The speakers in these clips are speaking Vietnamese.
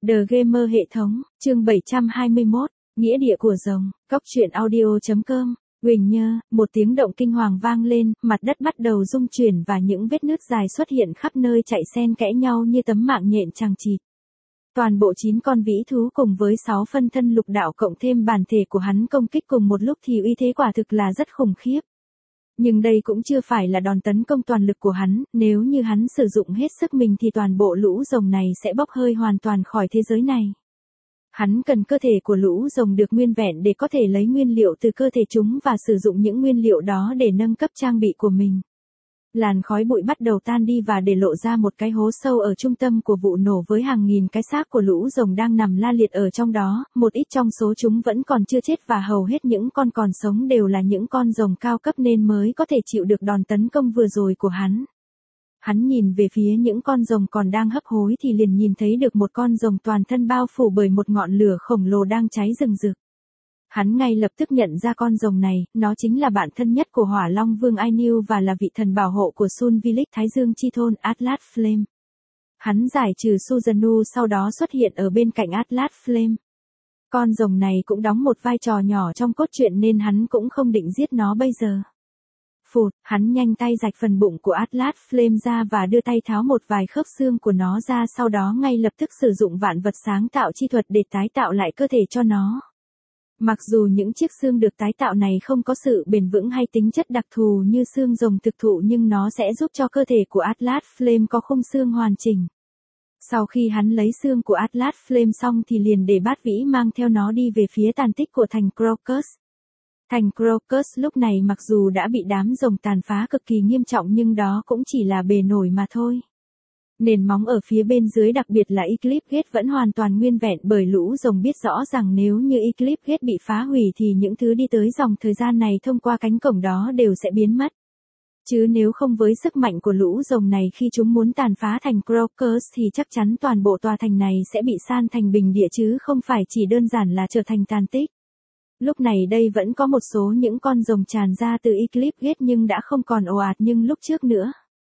The Gamer hệ thống, chương 721, Nghĩa địa của rồng, Cóc truyện audio.com. Huỳnh nhơ, một tiếng động kinh hoàng vang lên, mặt đất bắt đầu rung chuyển và những vết nứt dài xuất hiện khắp nơi chạy xen kẽ nhau như tấm mạng nhện chằng chịt. Toàn bộ 9 con vĩ thú cùng với 6 phân thân lục đạo cộng thêm bản thể của hắn công kích cùng một lúc thì uy thế quả thực là rất khủng khiếp. Nhưng đây cũng chưa phải là đòn tấn công toàn lực của hắn, nếu như hắn sử dụng hết sức mình thì toàn bộ lũ rồng này sẽ bốc hơi hoàn toàn khỏi thế giới này. Hắn cần cơ thể của lũ rồng được nguyên vẹn để có thể lấy nguyên liệu từ cơ thể chúng và sử dụng những nguyên liệu đó để nâng cấp trang bị của mình. Làn khói bụi bắt đầu tan đi và để lộ ra một cái hố sâu ở trung tâm của vụ nổ với hàng nghìn cái xác của lũ rồng đang nằm la liệt ở trong đó, một ít trong số chúng vẫn còn chưa chết và hầu hết những con còn sống đều là những con rồng cao cấp nên mới có thể chịu được đòn tấn công vừa rồi của hắn. Hắn nhìn về phía những con rồng còn đang hấp hối thì liền nhìn thấy được một con rồng toàn thân bao phủ bởi một ngọn lửa khổng lồ đang cháy rừng rực. Hắn ngay lập tức nhận ra con rồng này, nó chính là bạn thân nhất của Hỏa Long Vương Ainil và là vị thần bảo hộ của Sun Village Thái Dương Chi Thôn Atlas Flame. Hắn giải trừ Suzanu sau đó xuất hiện ở bên cạnh Atlas Flame. Con rồng này cũng đóng một vai trò nhỏ trong cốt truyện nên hắn cũng không định giết nó bây giờ. Phụt, hắn nhanh tay rạch phần bụng của Atlas Flame ra và đưa tay tháo một vài khớp xương của nó ra, sau đó ngay lập tức sử dụng vạn vật sáng tạo chi thuật để tái tạo lại cơ thể cho nó. Mặc dù những chiếc xương được tái tạo này không có sự bền vững hay tính chất đặc thù như xương rồng thực thụ nhưng nó sẽ giúp cho cơ thể của Atlas Flame có khung xương hoàn chỉnh. Sau khi hắn lấy xương của Atlas Flame xong thì liền để Bát Vĩ mang theo nó đi về phía tàn tích của thành Crocus. Thành Crocus lúc này mặc dù đã bị đám rồng tàn phá cực kỳ nghiêm trọng nhưng đó cũng chỉ là bề nổi mà thôi. Nền móng ở phía bên dưới đặc biệt là Eclipse Gate vẫn hoàn toàn nguyên vẹn bởi lũ rồng biết rõ rằng nếu như Eclipse Gate bị phá hủy thì những thứ đi tới dòng thời gian này thông qua cánh cổng đó đều sẽ biến mất. Chứ nếu không với sức mạnh của lũ rồng này khi chúng muốn tàn phá thành Crocus thì chắc chắn toàn bộ tòa thành này sẽ bị san thành bình địa chứ không phải chỉ đơn giản là trở thành tàn tích. Lúc này đây vẫn có một số những con rồng tràn ra từ Eclipse Gate nhưng đã không còn ồ ạt nhưng lúc trước nữa.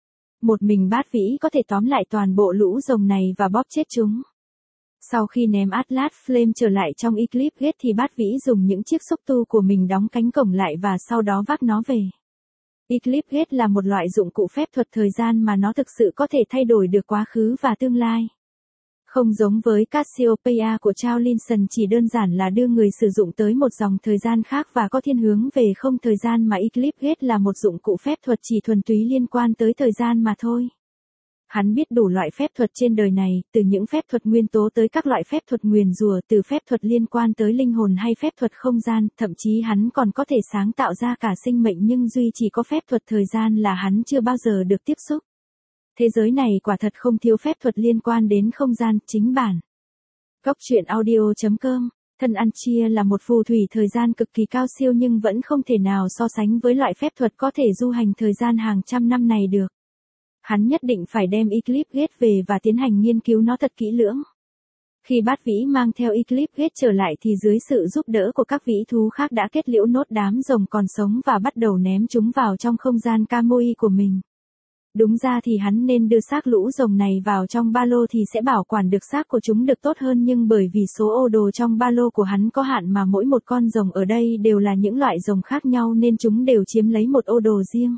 Một mình Bát Vĩ có thể tóm lại toàn bộ lũ rồng này và bóp chết chúng. Sau khi ném Atlas Flame trở lại trong Eclipse Gate thì Bát Vĩ dùng những chiếc xúc tu của mình đóng cánh cổng lại và sau đó vác nó về. Eclipse Gate là một loại dụng cụ phép thuật thời gian mà nó thực sự có thể thay đổi được quá khứ và tương lai. Không giống với Cassiopeia của Charles Linson chỉ đơn giản là đưa người sử dụng tới một dòng thời gian khác và có thiên hướng về không thời gian mà Eclipse Gate là một dụng cụ phép thuật chỉ thuần túy liên quan tới thời gian mà thôi. Hắn biết đủ loại phép thuật trên đời này, từ những phép thuật nguyên tố tới các loại phép thuật nguyền rủa, từ phép thuật liên quan tới linh hồn hay phép thuật không gian, thậm chí hắn còn có thể sáng tạo ra cả sinh mệnh nhưng duy chỉ có phép thuật thời gian là hắn chưa bao giờ được tiếp xúc. Thế giới này quả thật không thiếu phép thuật liên quan đến không gian, chính bản. Cóc truyện audio.com. Thân ăn chia là một phù thủy thời gian cực kỳ cao siêu nhưng vẫn không thể nào so sánh với loại phép thuật có thể du hành thời gian hàng trăm năm này được. Hắn nhất định phải đem Eclipse Gate về và tiến hành nghiên cứu nó thật kỹ lưỡng. Khi Bát Vĩ mang theo Eclipse Gate trở lại thì dưới sự giúp đỡ của các vĩ thú khác đã kết liễu nốt đám rồng còn sống và bắt đầu ném chúng vào trong không gian Kamui của mình. Đúng ra thì hắn nên đưa xác lũ rồng này vào trong ba lô thì sẽ bảo quản được xác của chúng được tốt hơn nhưng bởi vì số ô đồ trong ba lô của hắn có hạn mà mỗi một con rồng ở đây đều là những loại rồng khác nhau nên chúng đều chiếm lấy một ô đồ riêng.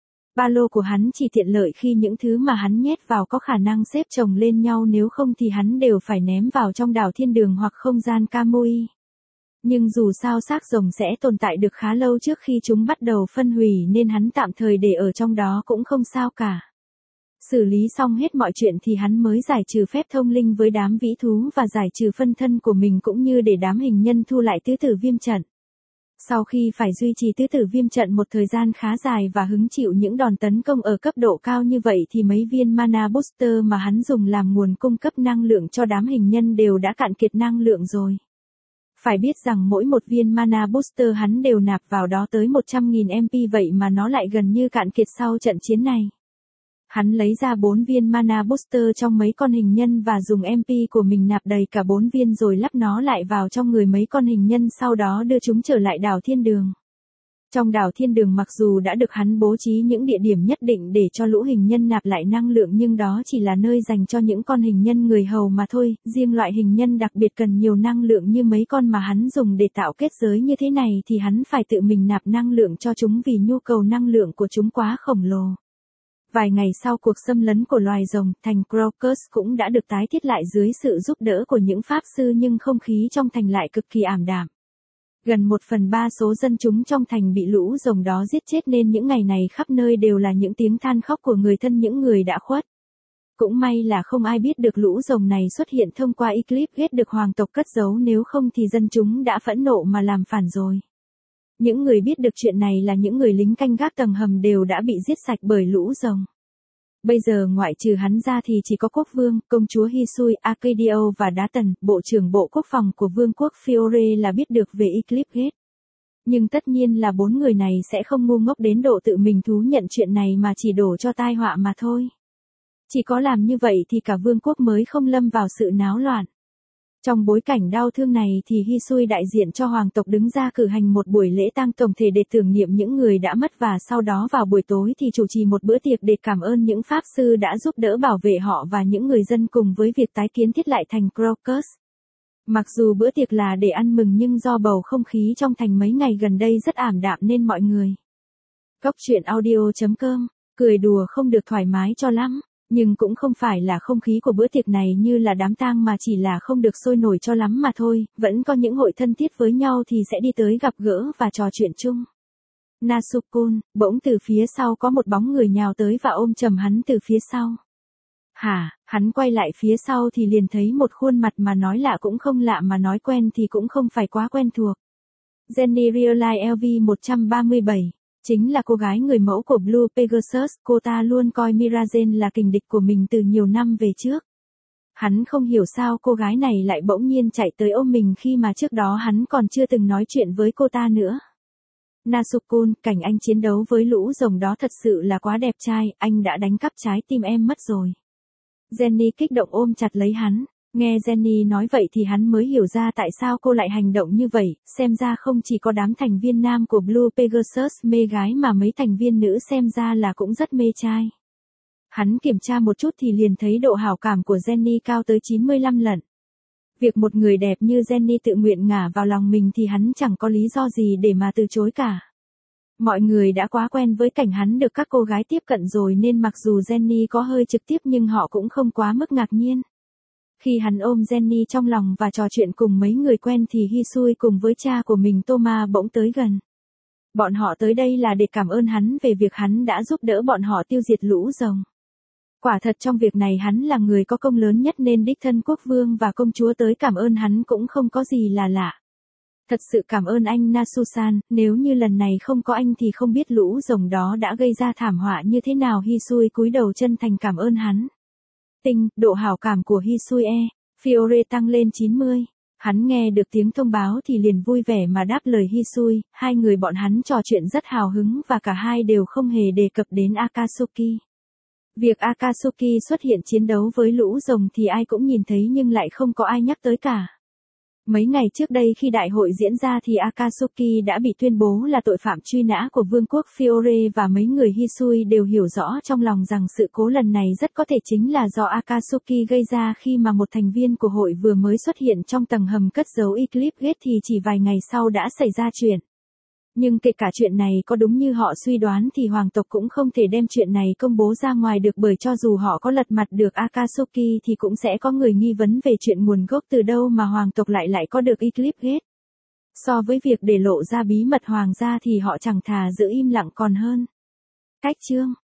Ba lô của hắn chỉ tiện lợi khi những thứ mà hắn nhét vào có khả năng xếp chồng lên nhau nếu không thì hắn đều phải ném vào trong đảo thiên đường hoặc không gian Kamui. Nhưng dù sao xác rồng sẽ tồn tại được khá lâu trước khi chúng bắt đầu phân hủy nên hắn tạm thời để ở trong đó cũng không sao cả. Xử lý xong hết mọi chuyện thì hắn mới giải trừ phép thông linh với đám vĩ thú và giải trừ phân thân của mình cũng như để đám hình nhân thu lại tứ tử viêm trận. Sau khi phải duy trì tứ tử viêm trận một thời gian khá dài và hứng chịu những đòn tấn công ở cấp độ cao như vậy thì mấy viên mana booster mà hắn dùng làm nguồn cung cấp năng lượng cho đám hình nhân đều đã cạn kiệt năng lượng rồi. Phải biết rằng mỗi một viên mana booster hắn đều nạp vào đó tới 100.000 MP vậy mà nó lại gần như cạn kiệt sau trận chiến này. Hắn lấy ra 4 viên mana booster trong mấy con hình nhân và dùng MP của mình nạp đầy cả 4 viên rồi lắp nó lại vào trong người mấy con hình nhân sau đó đưa chúng trở lại đảo thiên đường. Trong đảo thiên đường mặc dù đã được hắn bố trí những địa điểm nhất định để cho lũ hình nhân nạp lại năng lượng nhưng đó chỉ là nơi dành cho những con hình nhân người hầu mà thôi, riêng loại hình nhân đặc biệt cần nhiều năng lượng như mấy con mà hắn dùng để tạo kết giới như thế này thì hắn phải tự mình nạp năng lượng cho chúng vì nhu cầu năng lượng của chúng quá khổng lồ. Vài ngày sau cuộc xâm lấn của loài rồng, thành Crocus cũng đã được tái thiết lại dưới sự giúp đỡ của những pháp sư nhưng không khí trong thành lại cực kỳ ảm đạm. Gần 1/3 số dân chúng trong thành bị lũ rồng đó giết chết nên những ngày này khắp nơi đều là những tiếng than khóc của người thân những người đã khuất. Cũng may là không ai biết được lũ rồng này xuất hiện thông qua Eclipse Gate được hoàng tộc cất giấu, nếu không thì dân chúng đã phẫn nộ mà làm phản rồi. Những người biết được chuyện này là những người lính canh gác tầng hầm đều đã bị giết sạch bởi lũ rồng. Bây giờ ngoại trừ hắn ra thì chỉ có quốc vương, công chúa Hisui, Arcadio và Đá Tần, bộ trưởng bộ quốc phòng của vương quốc Fiore là biết được về Eclipse Gate. Nhưng tất nhiên là 4 người này sẽ không ngu ngốc đến độ tự mình thú nhận chuyện này mà chỉ đổ cho tai họa mà thôi. Chỉ có làm như vậy thì cả vương quốc mới không lâm vào sự náo loạn. Trong bối cảnh đau thương này thì Hisui đại diện cho hoàng tộc đứng ra cử hành một buổi lễ tang tổng thể để tưởng niệm những người đã mất và sau đó vào buổi tối thì chủ trì một bữa tiệc để cảm ơn những pháp sư đã giúp đỡ bảo vệ họ và những người dân cùng với việc tái kiến thiết lại thành Crocus. Mặc dù bữa tiệc là để ăn mừng nhưng do bầu không khí trong thành mấy ngày gần đây rất ảm đạm nên mọi người. Cóc truyện audio.com, cười đùa không được thoải mái cho lắm. Nhưng cũng không phải là không khí của bữa tiệc này như là đám tang mà chỉ là không được sôi nổi cho lắm mà thôi, vẫn có những hội thân thiết với nhau thì sẽ đi tới gặp gỡ và trò chuyện chung. Nasukun, bỗng từ phía sau có một bóng người nhào tới và ôm chầm hắn từ phía sau. Hả, hắn quay lại phía sau thì liền thấy một khuôn mặt mà nói lạ cũng không lạ mà nói quen thì cũng không phải quá quen thuộc. Jenny Realize LV137. Chính là cô gái người mẫu của Blue Pegasus, cô ta luôn coi Mirazen là kình địch của mình từ nhiều năm về trước. Hắn không hiểu sao cô gái này lại bỗng nhiên chạy tới ôm mình khi mà trước đó hắn còn chưa từng nói chuyện với cô ta nữa. Nasukun, cảnh anh chiến đấu với lũ rồng đó thật sự là quá đẹp trai, anh đã đánh cắp trái tim em mất rồi. Jenny kích động ôm chặt lấy hắn. Nghe Jenny nói vậy thì hắn mới hiểu ra tại sao cô lại hành động như vậy, xem ra không chỉ có đám thành viên nam của Blue Pegasus mê gái mà mấy thành viên nữ xem ra là cũng rất mê trai. Hắn kiểm tra một chút thì liền thấy độ hảo cảm của Jenny cao tới 95 lần. Việc một người đẹp như Jenny tự nguyện ngả vào lòng mình thì hắn chẳng có lý do gì để mà từ chối cả. Mọi người đã quá quen với cảnh hắn được các cô gái tiếp cận rồi nên mặc dù Jenny có hơi trực tiếp nhưng họ cũng không quá mức ngạc nhiên. Khi hắn ôm Jenny trong lòng và trò chuyện cùng mấy người quen thì Hisui cùng với cha của mình Thomas bỗng tới gần. Bọn họ tới đây là để cảm ơn hắn về việc hắn đã giúp đỡ bọn họ tiêu diệt lũ rồng. Quả thật trong việc này hắn là người có công lớn nhất nên đích thân quốc vương và công chúa tới cảm ơn hắn cũng không có gì là lạ. Thật sự cảm ơn anh Nasusan, nếu như lần này không có anh thì không biết lũ rồng đó đã gây ra thảm họa như thế nào. Hisui cúi đầu chân thành cảm ơn hắn. Độ hảo cảm của Hisui Fiore tăng lên 90. Hắn nghe được tiếng thông báo thì liền vui vẻ mà đáp lời Hisui, hai người bọn hắn trò chuyện rất hào hứng và cả hai đều không hề đề cập đến Akatsuki. Việc Akatsuki xuất hiện chiến đấu với lũ rồng thì ai cũng nhìn thấy nhưng lại không có ai nhắc tới cả. Mấy ngày trước đây khi đại hội diễn ra thì Akatsuki đã bị tuyên bố là tội phạm truy nã của vương quốc Fiore và mấy người Hisui đều hiểu rõ trong lòng rằng sự cố lần này rất có thể chính là do Akatsuki gây ra khi mà một thành viên của hội vừa mới xuất hiện trong tầng hầm cất giấu Eclipse Gate thì chỉ vài ngày sau đã xảy ra chuyện. Nhưng kể cả chuyện này có đúng như họ suy đoán thì hoàng tộc cũng không thể đem chuyện này công bố ra ngoài được bởi cho dù họ có lật mặt được Akatsuki thì cũng sẽ có người nghi vấn về chuyện nguồn gốc từ đâu mà hoàng tộc lại có được Eclipse Gate. So với việc để lộ ra bí mật hoàng gia thì họ chẳng thà giữ im lặng còn hơn. Cách chương